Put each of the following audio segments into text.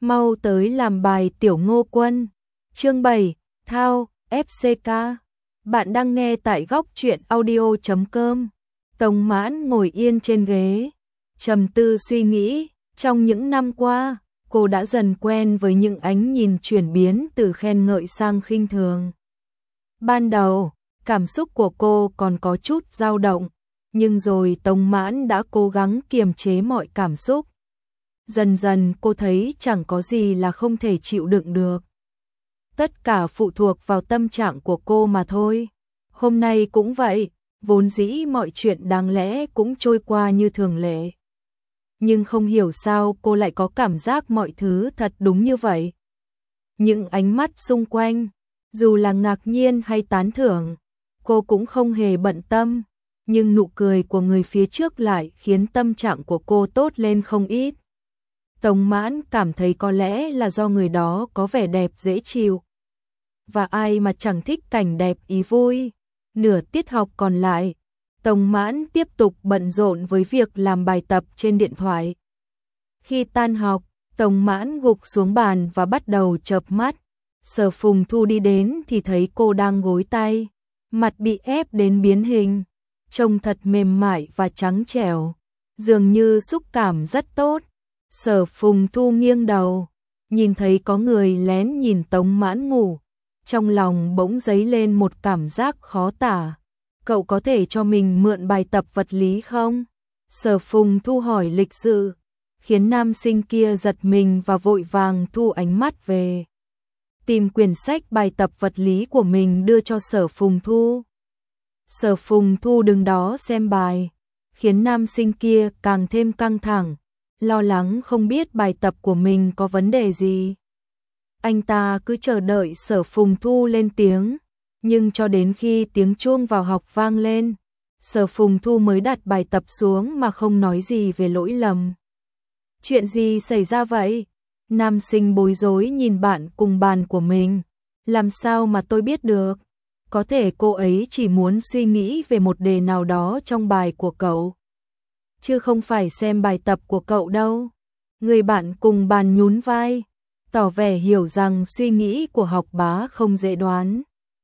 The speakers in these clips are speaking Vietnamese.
Mau tới làm bài Tiểu Ngô Quân. Chương 7, Thao, FCK. Bạn đang nghe tại góc truyện audio.com. Tống Mãn ngồi yên trên ghế, trầm tư suy nghĩ. Trong những năm qua, cô đã dần quen với những ánh nhìn chuyển biến từ khen ngợi sang khinh thường. Ban đầu, cảm xúc của cô còn có chút dao động, nhưng rồi Tống Mãn đã cố gắng kiềm chế mọi cảm xúc. Dần dần cô thấy chẳng có gì là không thể chịu đựng được. Tất cả phụ thuộc vào tâm trạng của cô mà thôi. Hôm nay cũng vậy, vốn dĩ mọi chuyện đáng lẽ cũng trôi qua như thường lệ. Nhưng không hiểu sao cô lại có cảm giác mọi thứ thật đúng như vậy. Những ánh mắt xung quanh, dù là ngạc nhiên hay tán thưởng, cô cũng không hề bận tâm. Nhưng nụ cười của người phía trước lại khiến tâm trạng của cô tốt lên không ít. Tống Mãn cảm thấy có lẽ là do người đó có vẻ đẹp dễ chịu. Và ai mà chẳng thích cảnh đẹp ý vui. Nửa tiết học còn lại, Tống Mãn tiếp tục bận rộn với việc làm bài tập trên điện thoại. Khi tan học, Tống Mãn gục xuống bàn và bắt đầu chợp mắt. Sở Phùng Thu đi đến thì thấy cô đang gối tay, mặt bị ép đến biến hình, trông thật mềm mại và trắng trẻo, dường như xúc cảm rất tốt. Sở Phùng Thu nghiêng đầu, nhìn thấy có người lén nhìn Tống Mãn ngủ, trong lòng bỗng dấy lên một cảm giác khó tả. Cậu có thể cho mình mượn bài tập vật lý không? Sở Phùng Thu hỏi lịch sự, khiến nam sinh kia giật mình và vội vàng thu ánh mắt về. Tìm quyển sách bài tập vật lý của mình đưa cho Sở Phùng Thu. Sở Phùng Thu đứng đó xem bài, khiến nam sinh kia càng thêm căng thẳng, lo lắng không biết bài tập của mình có vấn đề gì. Anh ta cứ chờ đợi Sở Phùng Thu lên tiếng, nhưng cho đến khi tiếng chuông vào học vang lên, Sở Phùng Thu mới đặt bài tập xuống mà không nói gì về lỗi lầm. Chuyện gì xảy ra vậy? Nam sinh bối rối nhìn bạn cùng bàn của mình. Làm sao mà tôi biết được? Có thể cô ấy chỉ muốn suy nghĩ về một đề nào đó trong bài của cậu, chứ không phải xem bài tập của cậu đâu. Người bạn cùng bàn nhún vai, tỏ vẻ hiểu rằng suy nghĩ của học bá không dễ đoán.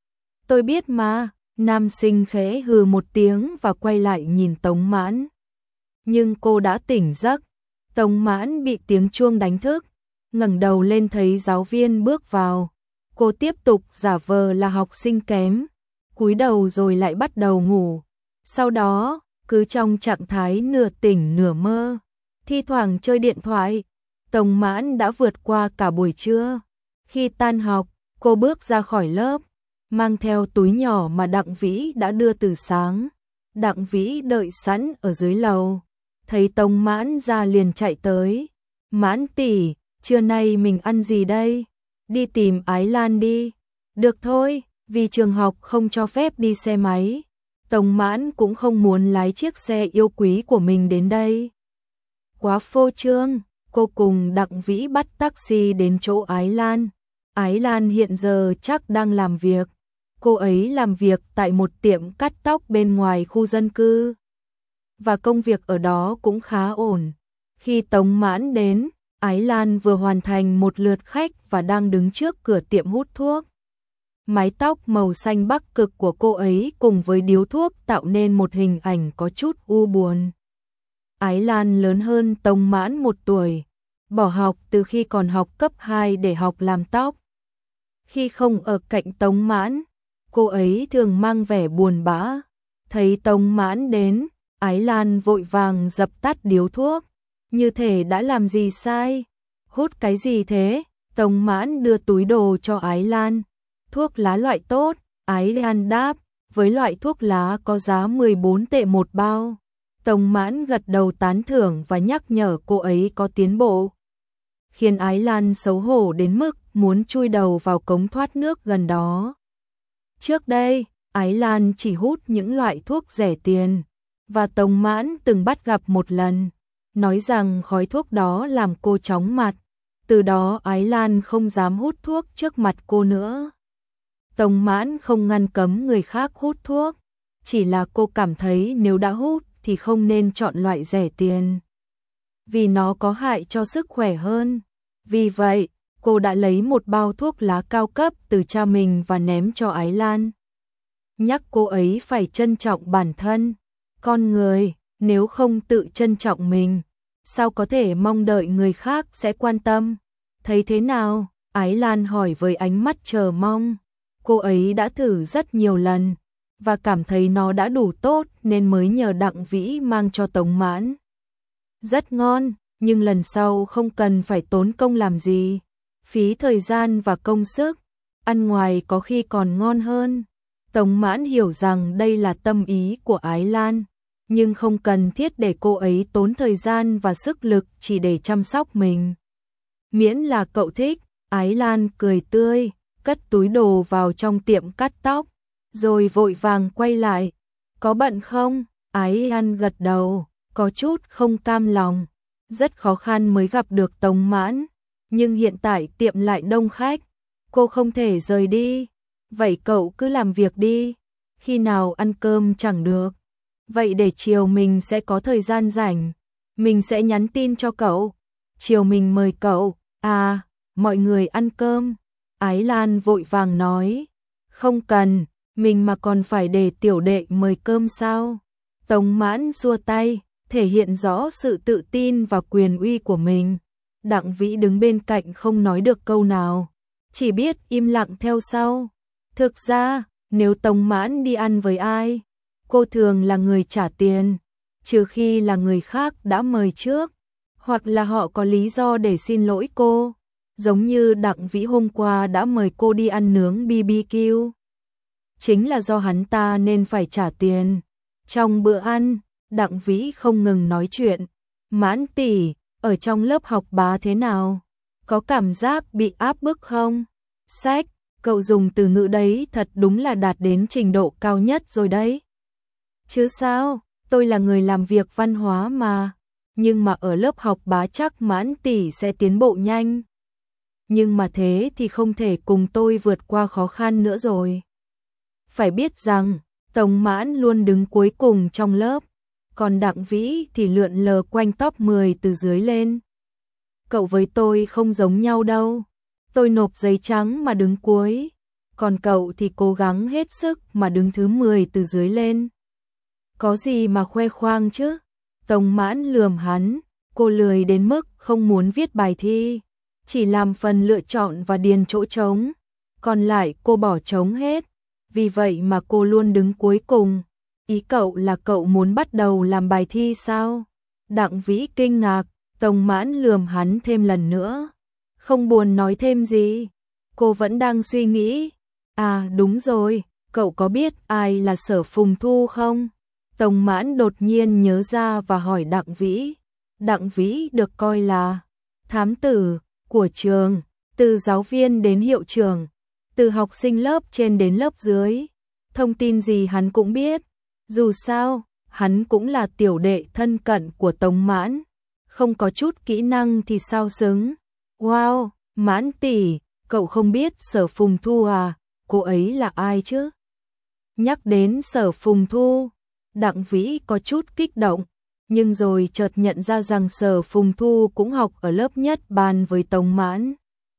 Tôi biết mà. Nam sinh khẽ hừ một tiếng và quay lại nhìn Tống Mãn. Nhưng cô đã tỉnh giấc. Tống Mãn bị tiếng chuông đánh thức, ngẩng đầu lên thấy giáo viên bước vào. Cô tiếp tục giả vờ là học sinh kém, cúi đầu rồi lại bắt đầu ngủ. Sau đó, cứ trong trạng thái nửa tỉnh nửa mơ, thi thoảng chơi điện thoại. Tống Mãn đã vượt qua cả buổi trưa. Khi tan học, cô bước ra khỏi lớp, mang theo túi nhỏ mà Đặng Vĩ đã đưa từ sáng. Đặng Vĩ đợi sẵn ở dưới lầu, thấy Tống Mãn ra liền chạy tới. Mãn tỷ, trưa nay mình ăn gì đây? Đi tìm Ái Lan đi. Được thôi, vì trường học không cho phép đi xe máy, Tống Mãn cũng không muốn lái chiếc xe yêu quý của mình đến đây. Quá phô trương. Cô cùng Đặng Vĩ bắt taxi đến chỗ Ái Lan. Ái Lan hiện giờ chắc đang làm việc. Cô ấy làm việc tại một tiệm cắt tóc bên ngoài khu dân cư, và công việc ở đó cũng khá ổn. Khi Tống Mãn đến, Ái Lan vừa hoàn thành một lượt khách và đang đứng trước cửa tiệm hút thuốc. Mái tóc màu xanh Bắc Cực của cô ấy cùng với điếu thuốc tạo nên một hình ảnh có chút u buồn. Ái Lan lớn hơn Tống Mãn 1 tuổi, bỏ học từ khi còn học cấp 2 để học làm tóc. Khi không ở cạnh Tống Mãn, cô ấy thường mang vẻ buồn bã. Thấy Tống Mãn đến, Ái Lan vội vàng dập tắt điếu thuốc, như thể đã làm gì sai. Hút cái gì thế? Tống Mãn đưa túi đồ cho Ái Lan. Thuốc lá loại tốt, Ái Lan đáp, với loại thuốc lá có giá 14 tệ một bao. Tống Mãn gật đầu tán thưởng và nhắc nhở cô ấy có tiến bộ, khiến Ái Lan xấu hổ đến mức muốn chui đầu vào cống thoát nước gần đó. Trước đây, Ái Lan chỉ hút những loại thuốc rẻ tiền, và Tống Mãn từng bắt gặp một lần, nói rằng khói thuốc đó làm cô chóng mặt. Từ đó Ái Lan không dám hút thuốc trước mặt cô nữa. Tống Mãn không ngăn cấm người khác hút thuốc, chỉ là cô cảm thấy nếu đã hút thì không nên chọn loại rẻ tiền, vì nó có hại cho sức khỏe hơn. Vì vậy, cô đã lấy một bao thuốc lá cao cấp từ cha mình và ném cho Ái Lan. Nhắc cô ấy phải trân trọng bản thân. Con người, nếu không tự trân trọng mình, sao có thể mong đợi người khác sẽ quan tâm? Thấy thế nào? Ái Lan hỏi với ánh mắt chờ mong. Cô ấy đã thử rất nhiều lần và cảm thấy nó đã đủ tốt nên mới nhờ Đặng Vĩ mang cho Tống Mãn. Rất ngon, nhưng lần sau không cần phải tốn công làm gì, phí thời gian và công sức, ăn ngoài có khi còn ngon hơn. Tống Mãn hiểu rằng đây là tâm ý của Ái Lan, nhưng không cần thiết để cô ấy tốn thời gian và sức lực chỉ để chăm sóc mình. Miễn là cậu thích. Ái Lan cười tươi, cất túi đồ vào trong tiệm cắt tóc, rồi vội vàng quay lại. Có bận không? Ái Lan gật đầu, có chút không cam lòng. Rất khó khăn mới gặp được Tống Mãn, nhưng hiện tại tiệm lại đông khách, cô không thể rời đi. Vậy cậu cứ làm việc đi, khi nào ăn cơm chẳng được. Vậy để chiều mình sẽ có thời gian rảnh, mình sẽ nhắn tin cho cậu. Chiều mình mời cậu, mọi người ăn cơm. Ái Lan vội vàng nói, không cần, mình mà còn phải để tiểu đệ mời cơm sao? Tống Mãn xua tay, thể hiện rõ sự tự tin và quyền uy của mình. Đặng Vĩ đứng bên cạnh không nói được câu nào, chỉ biết im lặng theo sau. Thực ra, nếu Tống Mãn đi ăn với ai, cô thường là người trả tiền, trừ khi là người khác đã mời trước, hoặc là họ có lý do để xin lỗi cô. Giống như Đặng Vĩ hôm qua đã mời cô đi ăn nướng BBQ. Chính là do hắn ta nên phải trả tiền. Trong bữa ăn, Đặng Vĩ không ngừng nói chuyện. Mãn tỷ, ở trong lớp học bá thế nào? Có cảm giác bị áp bức không? Sách, cậu dùng từ ngữ đấy thật đúng là đạt đến trình độ cao nhất rồi đấy. Chứ sao, tôi là người làm việc văn hóa mà. Nhưng mà ở lớp học bá chắc Mãn tỷ sẽ tiến bộ nhanh. Nhưng mà thế thì không thể cùng tôi vượt qua khó khăn nữa rồi. Phải biết rằng, Tống Mãn luôn đứng cuối cùng trong lớp, còn Đặng Vĩ thì lượn lờ quanh top 10 từ dưới lên. Cậu với tôi không giống nhau đâu, tôi nộp giấy trắng mà đứng cuối, còn cậu thì cố gắng hết sức mà đứng thứ 10 từ dưới lên. Có gì mà khoe khoang chứ? Tống Mãn lườm hắn, cô lười đến mức không muốn viết bài thi, chỉ làm phần lựa chọn và điền chỗ trống, còn lại cô bỏ trống hết, vì vậy mà cô luôn đứng cuối cùng. Ý cậu là cậu muốn bắt đầu làm bài thi sao? Đặng Vĩ kinh ngạc, Tống Mãn lườm hắn thêm lần nữa, không buồn nói thêm gì, cô vẫn đang suy nghĩ. Đúng rồi, cậu có biết ai là Sở Phùng Thu không? Tống Mãn đột nhiên nhớ ra và hỏi Đặng Vĩ. Đặng Vĩ được coi là thám tử của trường, từ giáo viên đến hiệu trưởng, từ học sinh lớp trên đến lớp dưới, thông tin gì hắn cũng biết. Dù sao, hắn cũng là tiểu đệ thân cận của Tống Mãn, không có chút kỹ năng thì sao xứng. Wow, Mãn tỷ, cậu không biết Sở Phùng Thu à? Cô ấy là ai chứ? Nhắc đến Sở Phùng Thu, Đặng Vĩ có chút kích động, nhưng rồi chợt nhận ra rằng Sở Phùng Thu cũng học ở lớp nhất ban với Tống Mãn.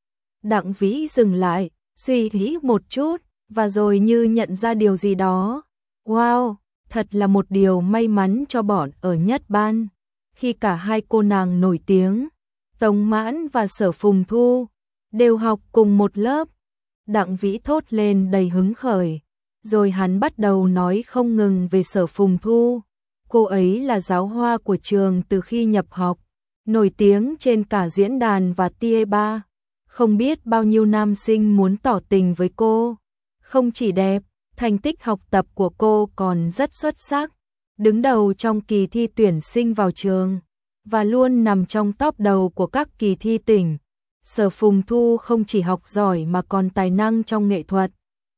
Đặng Vĩ dừng lại, suy nghĩ một chút, và rồi như nhận ra điều gì đó. Wow, thật là một điều may mắn cho bọn ở nhất ban, khi cả hai cô nàng nổi tiếng, Tống Mãn và Sở Phùng Thu, đều học cùng một lớp. Đặng Vĩ thốt lên đầy hứng khởi, rồi hắn bắt đầu nói không ngừng về Sở Phùng Thu. Cô ấy là giáo hoa của trường từ khi nhập học, nổi tiếng trên cả diễn đàn và TE3. Không biết bao nhiêu nam sinh muốn tỏ tình với cô. Không chỉ đẹp, thành tích học tập của cô còn rất xuất sắc, đứng đầu trong kỳ thi tuyển sinh vào trường, và luôn nằm trong top đầu của các kỳ thi tỉnh. Sở Phùng Thu không chỉ học giỏi mà còn tài năng trong nghệ thuật.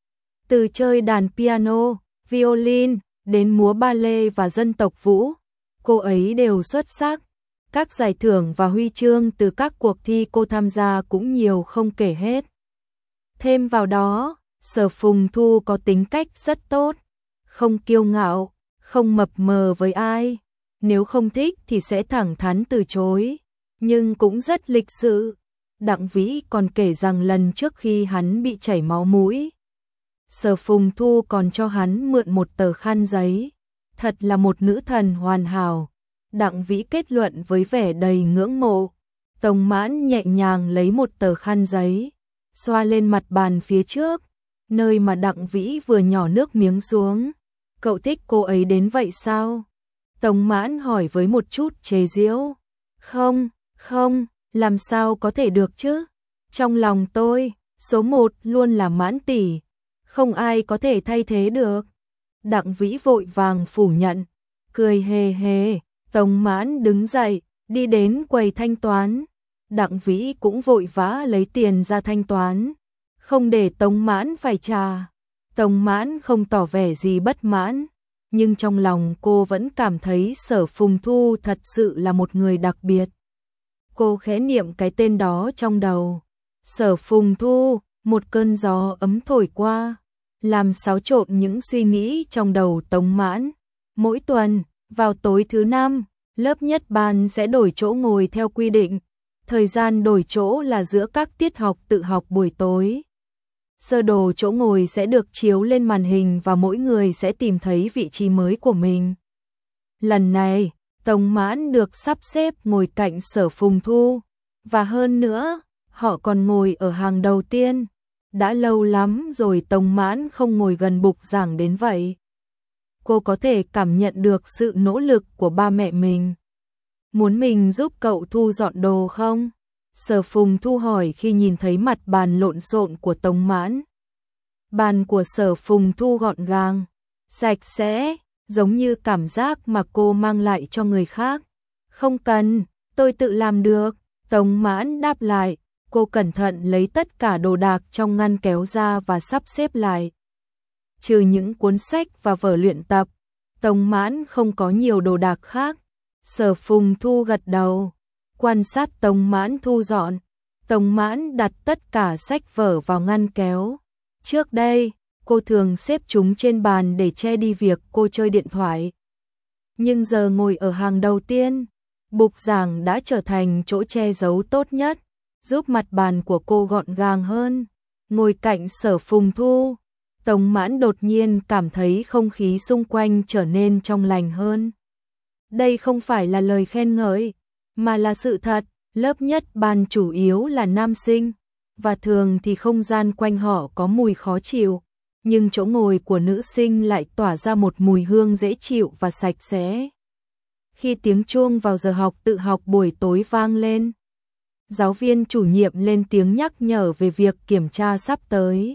Từ chơi đàn piano, violin, đến múa ballet và dân tộc vũ, cô ấy đều xuất sắc. Các giải thưởng và huy chương từ các cuộc thi cô tham gia cũng nhiều không kể hết. Thêm vào đó, Sở Phùng Thu có tính cách rất tốt, không kiêu ngạo, không mập mờ với ai. Nếu không thích thì sẽ thẳng thắn từ chối, nhưng cũng rất lịch sự. Đặng Vĩ còn kể rằng lần trước khi hắn bị chảy máu mũi, Sở Phùng Thu còn cho hắn mượn một tờ khăn giấy. Thật là một nữ thần hoàn hảo. Đặng Vĩ kết luận với vẻ đầy ngưỡng mộ. Tống Mãn nhẹ nhàng lấy một tờ khăn giấy, xoa lên mặt bàn phía trước, nơi mà Đặng Vĩ vừa nhỏ nước miếng xuống. Cậu thích cô ấy đến vậy sao? Tống Mãn hỏi với một chút chế giễu. Không, làm sao có thể được chứ? Trong lòng tôi, số một luôn là Mãn tỷ, không ai có thể thay thế được. Đặng Vĩ vội vàng phủ nhận, cười hề hề. Tống Mãn đứng dậy, đi đến quầy thanh toán. Đặng Vĩ cũng vội vã lấy tiền ra thanh toán, không để Tống Mãn phải trả. Tống Mãn không tỏ vẻ gì bất mãn, nhưng trong lòng cô vẫn cảm thấy Sở Phùng Thu thật sự là một người đặc biệt. Cô khẽ niệm cái tên đó trong đầu. Sở Phùng Thu, một cơn gió ấm thổi qua, làm xáo trộn những suy nghĩ trong đầu Tống Mãn. Mỗi tuần, vào tối thứ năm, lớp nhất ban sẽ đổi chỗ ngồi theo quy định. Thời gian đổi chỗ là giữa các tiết học tự học buổi tối. Sơ đồ chỗ ngồi sẽ được chiếu lên màn hình và mỗi người sẽ tìm thấy vị trí mới của mình. Lần này, Tống Mãn được sắp xếp ngồi cạnh Sở Phùng Thu, và hơn nữa, họ còn ngồi ở hàng đầu tiên. Đã lâu lắm rồi Tống Mãn không ngồi gần bục giảng đến vậy. Cô có thể cảm nhận được sự nỗ lực của ba mẹ mình. Muốn mình giúp cậu thu dọn đồ không? Sở Phùng Thu hỏi khi nhìn thấy mặt bàn lộn xộn của Tống Mãn. Bàn của Sở Phùng Thu gọn gàng, sạch sẽ, giống như cảm giác mà cô mang lại cho người khác. Không cần, tôi tự làm được. Tống Mãn đáp lại, cô cẩn thận lấy tất cả đồ đạc trong ngăn kéo ra và sắp xếp lại. Trừ những cuốn sách và vở luyện tập, Tống Mãn không có nhiều đồ đạc khác. Sở Phùng Thu gật đầu, quan sát Tống Mãn thu dọn. Tống Mãn đặt tất cả sách vở vào ngăn kéo. Trước đây, cô thường xếp chúng trên bàn để che đi việc cô chơi điện thoại. Nhưng giờ ngồi ở hàng đầu tiên, bục giảng đã trở thành chỗ che giấu tốt nhất, giúp mặt bàn của cô gọn gàng hơn. Ngồi cạnh Sở Phùng Thu, Tống Mãn đột nhiên cảm thấy không khí xung quanh trở nên trong lành hơn. Đây không phải là lời khen ngợi, mà là sự thật. Lớp nhất ban chủ yếu là nam sinh, và thường thì không gian quanh họ có mùi khó chịu, nhưng chỗ ngồi của nữ sinh lại tỏa ra một mùi hương dễ chịu và sạch sẽ. Khi tiếng chuông vào giờ học tự học buổi tối vang lên, giáo viên chủ nhiệm lên tiếng nhắc nhở về việc kiểm tra sắp tới.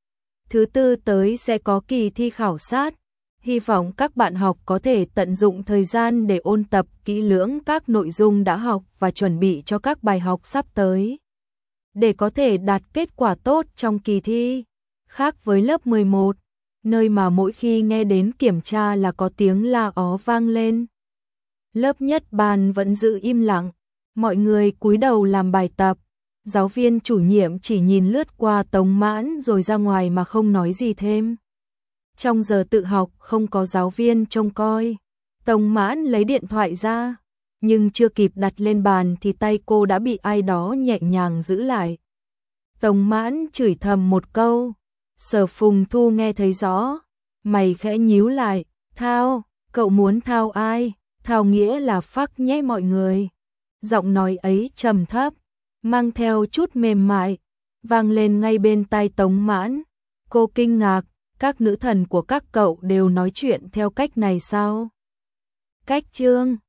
Thứ tư tới sẽ có kỳ thi khảo sát. Hy vọng các bạn học có thể tận dụng thời gian để ôn tập kỹ lưỡng các nội dung đã học và chuẩn bị cho các bài học sắp tới, để có thể đạt kết quả tốt trong kỳ thi. Khác với lớp 11, nơi mà mỗi khi nghe đến kiểm tra là có tiếng la ó vang lên, lớp nhất ban vẫn giữ im lặng, mọi người cúi đầu làm bài tập. Giáo viên chủ nhiệm chỉ nhìn lướt qua Tống Mãn rồi ra ngoài mà không nói gì thêm. Trong giờ tự học không có giáo viên trông coi, Tống Mãn lấy điện thoại ra, nhưng chưa kịp đặt lên bàn thì tay cô đã bị ai đó nhẹ nhàng giữ lại. Tống Mãn chửi thầm một câu, Sở Phùng Thu nghe thấy rõ, mày khẽ nhíu lại. Thao, cậu muốn thao ai? Thao nghĩa là phắc nhé mọi người. Giọng nói ấy trầm thấp, mang theo chút mềm mại, vang lên ngay bên tai Tống Mãn. Cô kinh ngạc, các nữ thần của các cậu đều nói chuyện theo cách này sao? Cách chương